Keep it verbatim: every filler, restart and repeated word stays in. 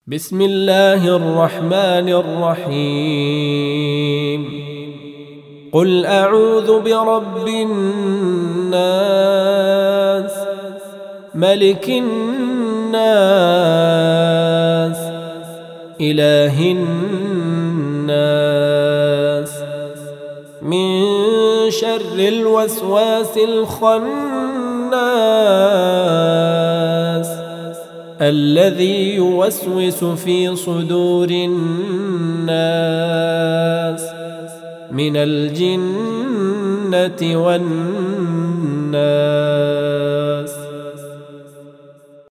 بسم الله الرحمن الرحيم قل أعوذ برب الناس ملك الناس إله الناس من شر الوسواس الخناس الذي يوسوس في صدور الناس من الجنة والناس.